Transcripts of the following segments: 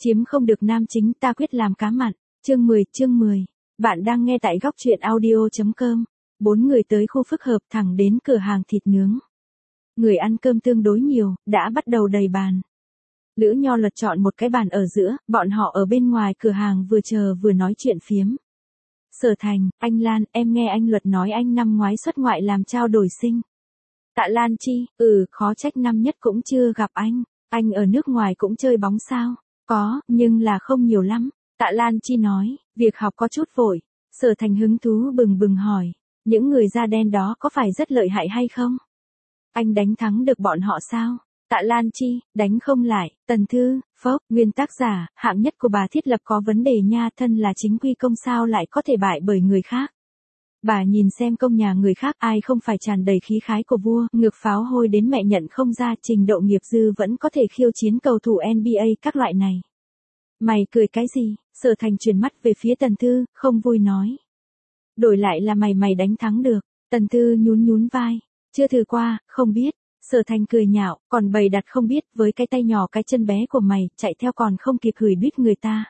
Chiếm không được nam chính ta quyết làm cá mặn. Chương 10. Bạn đang nghe tại góc truyện audio.com. 4 người tới khu phức hợp thẳng đến cửa hàng thịt nướng. Người ăn cơm tương đối nhiều, đã bắt đầu đầy bàn. Lữ Nho lật chọn một cái bàn ở giữa, bọn họ ở bên ngoài cửa hàng vừa chờ vừa nói chuyện phiếm. Sở Thành, anh Lan, em nghe anh Luật nói anh năm ngoái xuất ngoại làm trao đổi sinh. Tạ Lan Chi, khó trách năm nhất cũng chưa gặp anh ở nước ngoài cũng chơi bóng sao? Có, nhưng là không nhiều lắm. Tạ Lan Chi nói, việc học có chút vội. Sở Thành hứng thú bừng bừng hỏi, những người da đen đó có phải rất lợi hại hay không? Anh đánh thắng được bọn họ sao? Tạ Lan Chi, đánh không lại. Tần Thư, phốc, nguyên tác giả, hạng nhất của bà thiết lập có vấn đề nha, thân là chính quy công sao lại có thể bại bởi người khác. Bà nhìn xem công nhà người khác ai không phải tràn đầy khí khái của vua, ngực pháo hôi đến mẹ nhận không ra, trình độ nghiệp dư vẫn có thể khiêu chiến cầu thủ NBA các loại này. Mày cười cái gì? Sở Thành chuyển mắt về phía Tần Thư, không vui nói. Đổi lại là mày đánh thắng được. Tần Thư nhún vai. Chưa thử qua, không biết. Sở Thành cười nhạo, còn bày đặt không biết, với cái tay nhỏ cái chân bé của mày, chạy theo còn không kịp hửi đít người ta.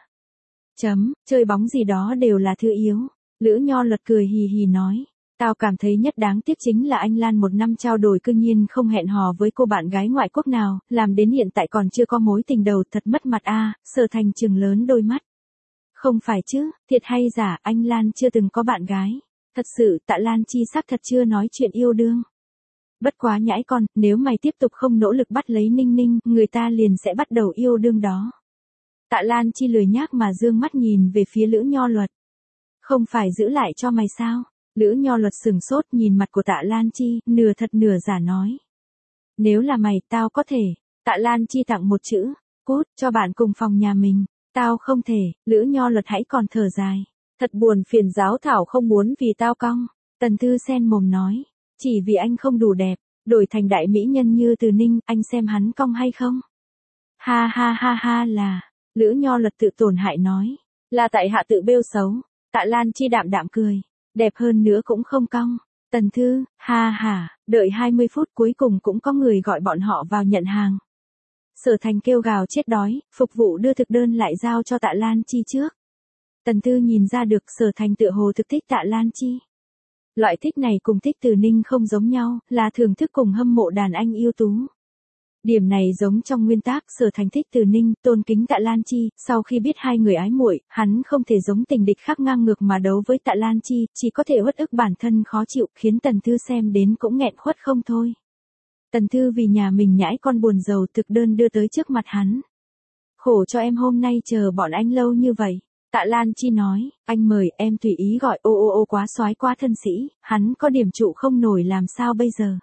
Chơi bóng gì đó đều là thứ yếu. Lữ Nho Luật cười hì hì nói. Tao cảm thấy nhất đáng tiếc chính là anh Lan một năm trao đổi cương nhiên không hẹn hò với cô bạn gái ngoại quốc nào, làm đến hiện tại còn chưa có mối tình đầu, thật mất mặt a. Sở Thành trừng lớn đôi mắt. Không phải chứ, thiệt hay giả, anh Lan chưa từng có bạn gái. Thật sự, Tạ Lan Chi xác thật chưa nói chuyện yêu đương. Bất quá nhãi con, nếu mày tiếp tục không nỗ lực bắt lấy Ninh Ninh, người ta liền sẽ bắt đầu yêu đương đó. Tạ Lan Chi lười nhác mà dương mắt nhìn về phía Lữ Nho Luật. Không phải giữ lại cho mày sao? Lữ Nho Luật sừng sốt nhìn mặt của Tạ Lan Chi, nửa thật nửa giả nói. Nếu là mày, tao có thể. Tạ Lan Chi tặng một chữ, cút, cho bạn cùng phòng nhà mình. Tao không thể. Lữ Nho Luật hãy còn thở dài. Thật buồn phiền, giáo thảo không muốn vì tao cong. Tần Thư sen mồm nói. Chỉ vì anh không đủ đẹp, đổi thành đại mỹ nhân như Từ Ninh, anh xem hắn cong hay không? Ha là. Lữ Nho Luật tự tổn hại nói. Là tại hạ tự bêu xấu. Tạ Lan Chi đạm cười. Đẹp hơn nữa cũng không cong. Tần Thư, đợi 20 phút cuối cùng cũng có người gọi bọn họ vào nhận hàng. Sở Thành kêu gào chết đói, phục vụ đưa thực đơn lại giao cho Tạ Lan Chi trước. Tần Thư nhìn ra được Sở Thành tựa hồ thực thích Tạ Lan Chi. Loại thích này cùng thích Từ Ninh không giống nhau, là thưởng thức cùng hâm mộ đàn anh ưu tú. Điểm này giống trong nguyên tác, Sở Thành thích Từ Ninh, tôn kính Tạ Lan Chi, sau khi biết hai người ái muội, hắn không thể giống tình địch khác ngang ngược mà đấu với Tạ Lan Chi, chỉ có thể uất ức bản thân khó chịu, khiến Tần Thư xem đến cũng nghẹn khuất không thôi. Tần Thư vì nhà mình nhãi con buồn rầu thực đơn đưa tới trước mặt hắn. Khổ cho em hôm nay chờ bọn anh lâu như vậy. Tạ Lan Chi nói, anh mời em tùy ý gọi, ô quá soái quá thân sĩ, hắn có điểm trụ không nổi làm sao bây giờ.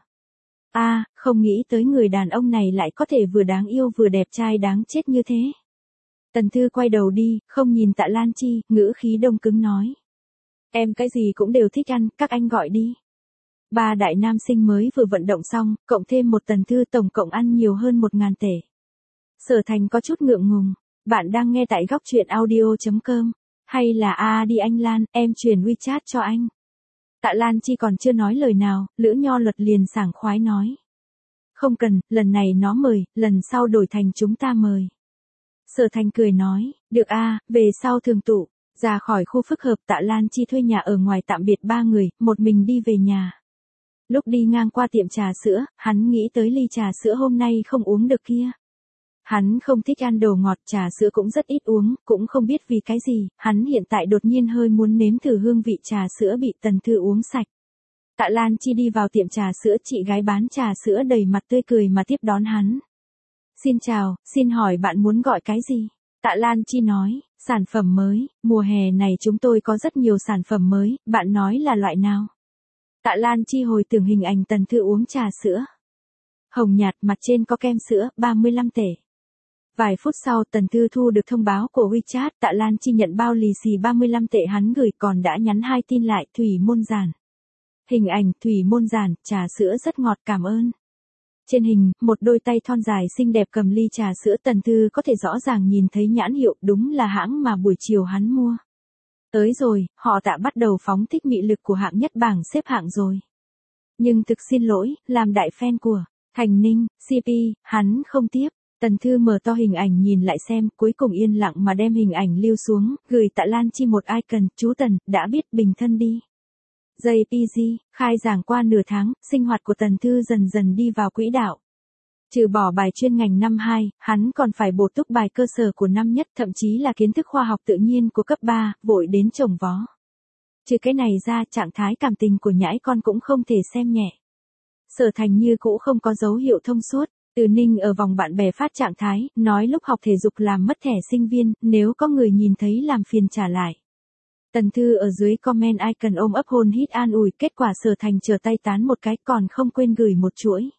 Không nghĩ tới người đàn ông này lại có thể vừa đáng yêu vừa đẹp trai đáng chết như thế. Tần Thư quay đầu đi, không nhìn Tạ Lan Chi, ngữ khí đông cứng nói. Em cái gì cũng đều thích ăn, các anh gọi đi. 3 đại nam sinh mới vừa vận động xong, cộng thêm một Tần Thư tổng cộng ăn nhiều hơn 1.000 tệ. Sở Thành có chút ngượng ngùng. Bạn đang nghe tại góc truyện audio.com. Hay là đi anh Lan, em truyền WeChat cho anh. Tạ Lan Chi còn chưa nói lời nào, Lữ Nho Luật liền sảng khoái nói. Không cần, lần này nó mời, lần sau đổi thành chúng ta mời. Sở Thành cười nói, được về sau thường tụ. Ra khỏi khu phức hợp, Tạ Lan Chi thuê nhà ở ngoài tạm biệt 3 người, một mình đi về nhà. Lúc đi ngang qua tiệm trà sữa, hắn nghĩ tới ly trà sữa hôm nay không uống được kia. Hắn không thích ăn đồ ngọt, trà sữa cũng rất ít uống, cũng không biết vì cái gì, hắn hiện tại đột nhiên hơi muốn nếm thử hương vị trà sữa bị Tần Thư uống sạch. Tạ Lan Chi đi vào tiệm trà sữa, chị gái bán trà sữa đầy mặt tươi cười mà tiếp đón hắn. Xin chào, xin hỏi bạn muốn gọi cái gì? Tạ Lan Chi nói, sản phẩm mới, mùa hè này chúng tôi có rất nhiều sản phẩm mới, bạn nói là loại nào? Tạ Lan Chi hồi tưởng hình ảnh Tần Thư uống trà sữa. Hồng nhạt, mặt trên có kem sữa, 35 tệ. Vài phút sau Tần Thư thu được thông báo của WeChat, Tạ Lan Chi nhận bao lì xì 35 tệ hắn gửi còn đã nhắn 2 tin lại, Thủy Môn Giản. Hình ảnh, Thủy Môn Giản, trà sữa rất ngọt cảm ơn. Trên hình, một đôi tay thon dài xinh đẹp cầm ly trà sữa, Tần Thư có thể rõ ràng nhìn thấy nhãn hiệu, đúng là hãng mà buổi chiều hắn mua. Tới rồi, họ Tạ bắt đầu phóng thích mị lực của hạng nhất bảng xếp hạng rồi. Nhưng thực xin lỗi, làm đại fan của Thành Ninh, CP, hắn không tiếp. Tần Thư mở to hình ảnh nhìn lại xem, cuối cùng yên lặng mà đem hình ảnh lưu xuống, gửi Tạ Lan Chi một icon, chú Tần, đã biết bình thân đi. JPG, khai giảng qua nửa tháng, sinh hoạt của Tần Thư dần dần đi vào quỹ đạo. Trừ bỏ bài chuyên ngành năm 2, hắn còn phải bổ túc bài cơ sở của năm nhất, thậm chí là kiến thức khoa học tự nhiên của cấp 3, vội đến chồng vó. Trừ cái này ra, trạng thái cảm tình của nhãi con cũng không thể xem nhẹ. Sở Thành như cũ không có dấu hiệu thông suốt, Từ Ninh ở vòng bạn bè phát trạng thái, nói lúc học thể dục làm mất thẻ sinh viên, nếu có người nhìn thấy làm phiền trả lại. Tần Thư ở dưới comment icon ôm ấp hôn hít an ủi, kết quả Sở Thành trở tay tán một cái còn không quên gửi một chuỗi.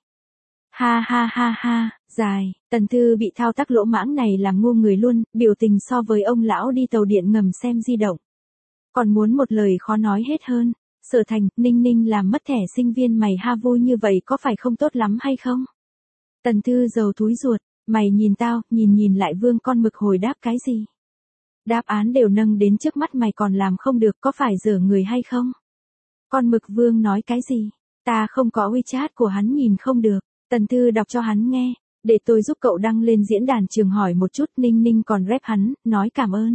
Ha ha ha ha, dài, Tần Thư bị thao tác lỗ mãng này làm ngu người luôn, biểu tình so với ông lão đi tàu điện ngầm xem di động. Còn muốn một lời khó nói hết hơn. Sở Thành, Ninh Ninh làm mất thẻ sinh viên mày ha vui như vậy có phải không tốt lắm hay không? Tần Thư giàu túi ruột, mày nhìn tao, nhìn lại Vương con mực hồi đáp cái gì? Đáp án đều nâng đến trước mắt mày còn làm không được có phải dở người hay không? Con mực Vương nói cái gì? Ta không có WeChat của hắn nhìn không được. Tần Thư đọc cho hắn nghe, để tôi giúp cậu đăng lên diễn đàn trường hỏi một chút. Ninh Ninh còn rep hắn, nói cảm ơn.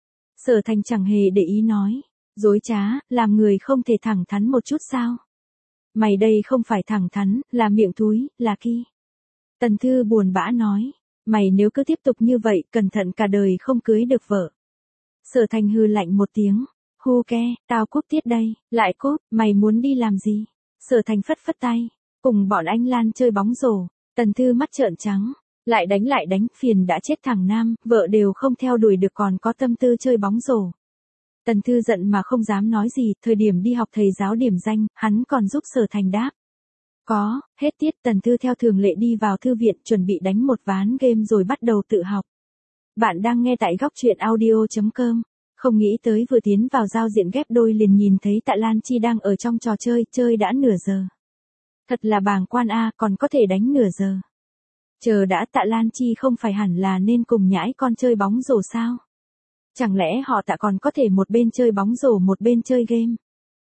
Sở Thành chẳng hề để ý nói. Dối trá, làm người không thể thẳng thắn một chút sao? Mày đây không phải thẳng thắn, là miệng thúi, là ki. Tần Thư buồn bã nói. Mày nếu cứ tiếp tục như vậy, cẩn thận cả đời không cưới được vợ. Sở Thành hừ lạnh một tiếng. Hu ke, tao cúp tiết đây, lại cúp, mày muốn đi làm gì? Sở Thành phất phất tay. Cùng bọn anh Lan chơi bóng rổ. Tần Thư mắt trợn trắng. Lại đánh, phiền đã chết thằng Nam, vợ đều không theo đuổi được còn có tâm tư chơi bóng rổ. Tần Thư giận mà không dám nói gì, thời điểm đi học thầy giáo điểm danh, hắn còn giúp Sở Thành đáp. Có, hết tiết Tần Thư theo thường lệ đi vào thư viện chuẩn bị đánh một ván game rồi bắt đầu tự học. Bạn đang nghe tại góc truyện audio.com. Không nghĩ tới vừa tiến vào giao diện ghép đôi liền nhìn thấy Tạ Lan Chi đang ở trong trò chơi đã nửa giờ. Thật là bàng quan a, còn có thể đánh nửa giờ. Chờ đã, Tạ Lan Chi không phải hẳn là nên cùng nhãi con chơi bóng rổ sao? Chẳng lẽ họ Tạ còn có thể một bên chơi bóng rổ một bên chơi game?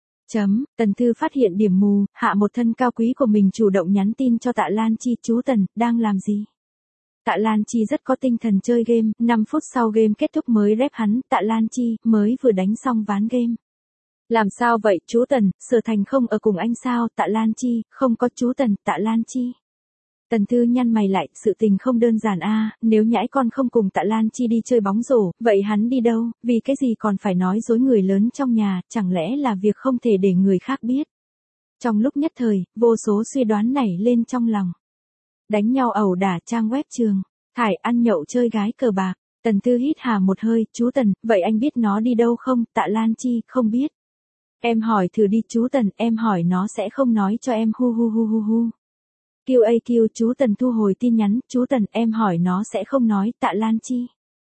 Tần Thư phát hiện điểm mù, hạ một thân cao quý của mình chủ động nhắn tin cho Tạ Lan Chi, chú Tần, đang làm gì? Tạ Lan Chi rất có tinh thần chơi game, 5 phút sau game kết thúc mới rep hắn, Tạ Lan Chi, mới vừa đánh xong ván game. Làm sao vậy, chú Tần, Sở Thành không ở cùng anh sao? Tạ Lan Chi, không có chú Tần, Tạ Lan Chi. Tần Thư nhăn mày lại, sự tình không đơn giản a, nếu nhãi con không cùng Tạ Lan Chi đi chơi bóng rổ, vậy hắn đi đâu, vì cái gì còn phải nói dối người lớn trong nhà, chẳng lẽ là việc không thể để người khác biết. Trong lúc nhất thời, vô số suy đoán nảy lên trong lòng. Đánh nhau ẩu đả trang web trường, thải ăn nhậu chơi gái cờ bạc. Tần Thư hít hà một hơi, chú Tần, vậy anh biết nó đi đâu không? Tạ Lan Chi, không biết. Em hỏi thử đi chú Tần, em hỏi nó sẽ không nói cho em hu hu hu hu hu. QAQ, chú Tần thu hồi tin nhắn, chú Tần, em hỏi nó sẽ không nói, Tạ Lan Chi.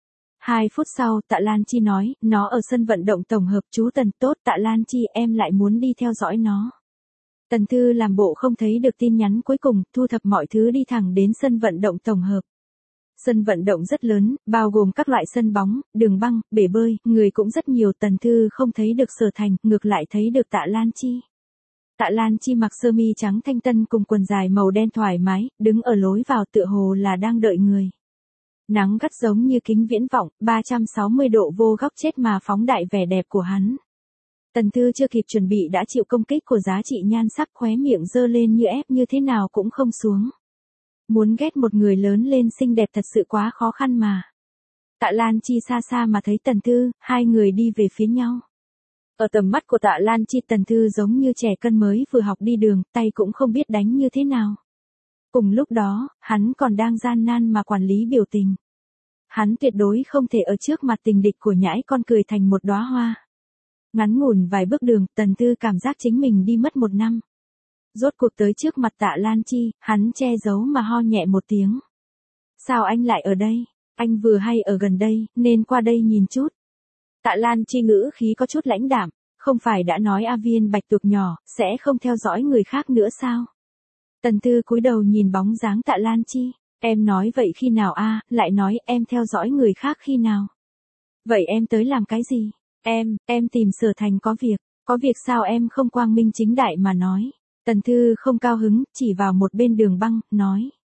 2 phút sau, Tạ Lan Chi nói, nó ở sân vận động tổng hợp, chú Tần, tốt, Tạ Lan Chi, em lại muốn đi theo dõi nó. Tần Thư làm bộ không thấy được tin nhắn cuối cùng, thu thập mọi thứ đi thẳng đến sân vận động tổng hợp. Sân vận động rất lớn, bao gồm các loại sân bóng, đường băng, bể bơi, người cũng rất nhiều. Tần Thư không thấy được Sở Thành, ngược lại thấy được Tạ Lan Chi. Tạ Lan Chi mặc sơ mi trắng thanh tân cùng quần dài màu đen thoải mái, đứng ở lối vào tựa hồ là đang đợi người. Nắng gắt giống như kính viễn vọng, 360 độ vô góc chết mà phóng đại vẻ đẹp của hắn. Tần Thư chưa kịp chuẩn bị đã chịu công kích của giá trị nhan sắc, khóe miệng dơ lên như ép như thế nào cũng không xuống. Muốn ghét một người lớn lên xinh đẹp thật sự quá khó khăn mà. Tạ Lan Chi xa xa mà thấy Tần Thư, hai người đi về phía nhau. Ở tầm mắt của Tạ Lan Chi, Tần Thư giống như trẻ con mới vừa học đi đường, tay cũng không biết đánh như thế nào. Cùng lúc đó, hắn còn đang gian nan mà quản lý biểu tình. Hắn tuyệt đối không thể ở trước mặt tình địch của nhãi con cười thành một đóa hoa. Ngắn ngủn vài bước đường, Tần Thư cảm giác chính mình đi mất 1 năm. Rốt cuộc tới trước mặt Tạ Lan Chi, hắn che giấu mà ho nhẹ một tiếng. Sao anh lại ở đây? Anh vừa hay ở gần đây, nên qua đây nhìn chút. Tạ Lan Chi ngữ khí có chút lãnh đạm, không phải đã nói A Viên bạch tuộc nhỏ, sẽ không theo dõi người khác nữa sao? Tần Thư cúi đầu nhìn bóng dáng Tạ Lan Chi, em nói vậy khi nào a? Lại nói em theo dõi người khác khi nào? Vậy em tới làm cái gì? Em tìm Sở Thành có việc sao em không quang minh chính đại mà nói? Tần Thư không cao hứng, chỉ vào một bên đường băng, nói.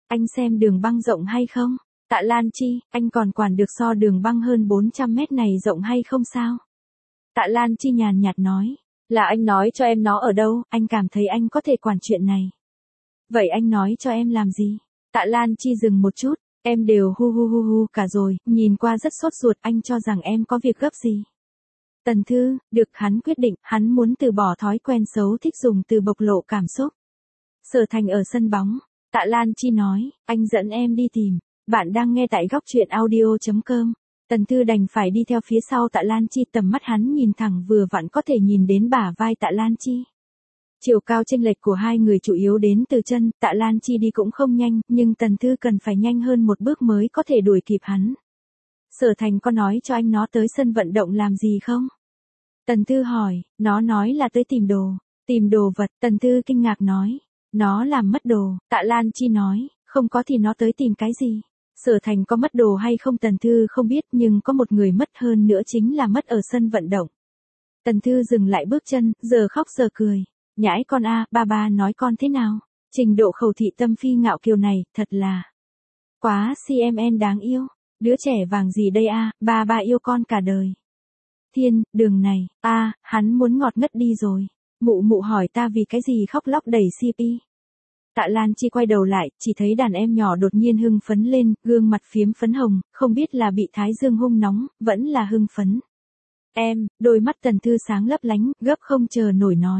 Anh xem đường băng rộng hay không? Tạ Lan Chi, anh còn quản được so đường băng hơn 400 mét này rộng hay không sao? Tạ Lan Chi nhàn nhạt nói, là anh nói cho em nó ở đâu, anh cảm thấy anh có thể quản chuyện này. Vậy anh nói cho em làm gì? Tạ Lan Chi dừng một chút, em đều hu cả rồi, nhìn qua rất sốt ruột, anh cho rằng em có việc gấp gì? Tần Thư, được, hắn quyết định, hắn muốn từ bỏ thói quen xấu thích dùng từ bộc lộ cảm xúc. Sở Thành ở sân bóng, Tạ Lan Chi nói, anh dẫn em đi tìm. Bạn đang nghe tại góc truyện audio.com. Tần Thư đành phải đi theo phía sau Tạ Lan Chi, tầm mắt hắn nhìn thẳng vừa vặn có thể nhìn đến bả vai Tạ Lan Chi. Chiều cao chênh lệch của hai người chủ yếu đến từ chân, Tạ Lan Chi đi cũng không nhanh, nhưng Tần Thư cần phải nhanh hơn một bước mới có thể đuổi kịp hắn. Sở Thành có nói cho anh nó tới sân vận động làm gì không? Tần Thư hỏi, nó nói là tới tìm đồ vật, Tần Thư kinh ngạc nói, nó làm mất đồ, Tạ Lan Chi nói, không có thì nó tới tìm cái gì? Sở Thành có mất đồ hay không Tần Thư không biết, nhưng có một người mất hơn nữa chính là mất ở sân vận động. Tần Thư dừng lại bước chân, giờ khóc giờ cười. Nhãi con a, ba nói con thế nào? Trình độ khẩu thị tâm phi ngạo kiều này, thật là quá CMN đáng yêu. Đứa trẻ vàng gì đây a, ba yêu con cả đời. Thiên, đường này, hắn muốn ngọt ngất đi rồi. Mụ hỏi ta vì cái gì khóc lóc đẩy CP. Tạ Lan Chi quay đầu lại, chỉ thấy đàn em nhỏ đột nhiên hưng phấn lên, gương mặt phiếm phấn hồng, không biết là bị thái dương hung nóng, vẫn là hưng phấn. Em, đôi mắt Tần Thư sáng lấp lánh, gấp không chờ nổi nói.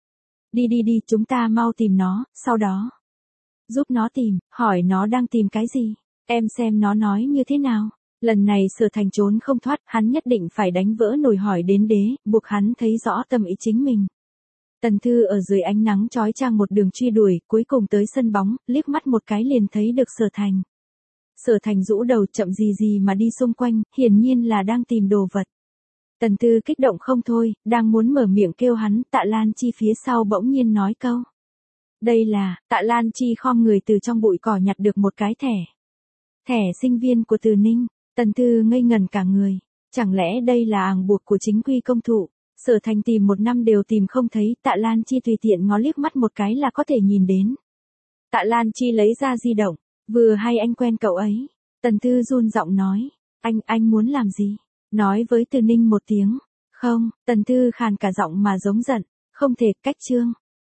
Đi, chúng ta mau tìm nó, sau đó giúp nó tìm, hỏi nó đang tìm cái gì, em xem nó nói như thế nào. Lần này Sở Thành trốn không thoát, hắn nhất định phải đánh vỡ nồi hỏi đến đế, buộc hắn thấy rõ tâm ý chính mình. Tần Thư ở dưới ánh nắng chói chang một đường truy đuổi, cuối cùng tới sân bóng, liếc mắt một cái liền thấy được Sở Thành. Sở Thành rũ đầu chậm gì mà đi xung quanh, hiển nhiên là đang tìm đồ vật. Tần Thư kích động không thôi, đang muốn mở miệng kêu hắn, Tạ Lan Chi phía sau bỗng nhiên nói câu. Đây là, Tạ Lan Chi khom người từ trong bụi cỏ nhặt được một cái thẻ. Thẻ sinh viên của Từ Ninh, Tần Thư ngây ngẩn cả người. Chẳng lẽ đây là àng buộc của chính quy công thụ? Sở Thành tìm một năm đều tìm không thấy, Tạ Lan Chi tùy tiện ngó liếc mắt một cái là có thể nhìn đến. Tạ Lan Chi lấy ra di động, vừa hay anh quen cậu ấy. Tần Thư run giọng nói, anh muốn làm gì? Nói với Từ Ninh một tiếng. Không, Tần Thư khàn cả giọng mà giống giận, không thể, cách chương.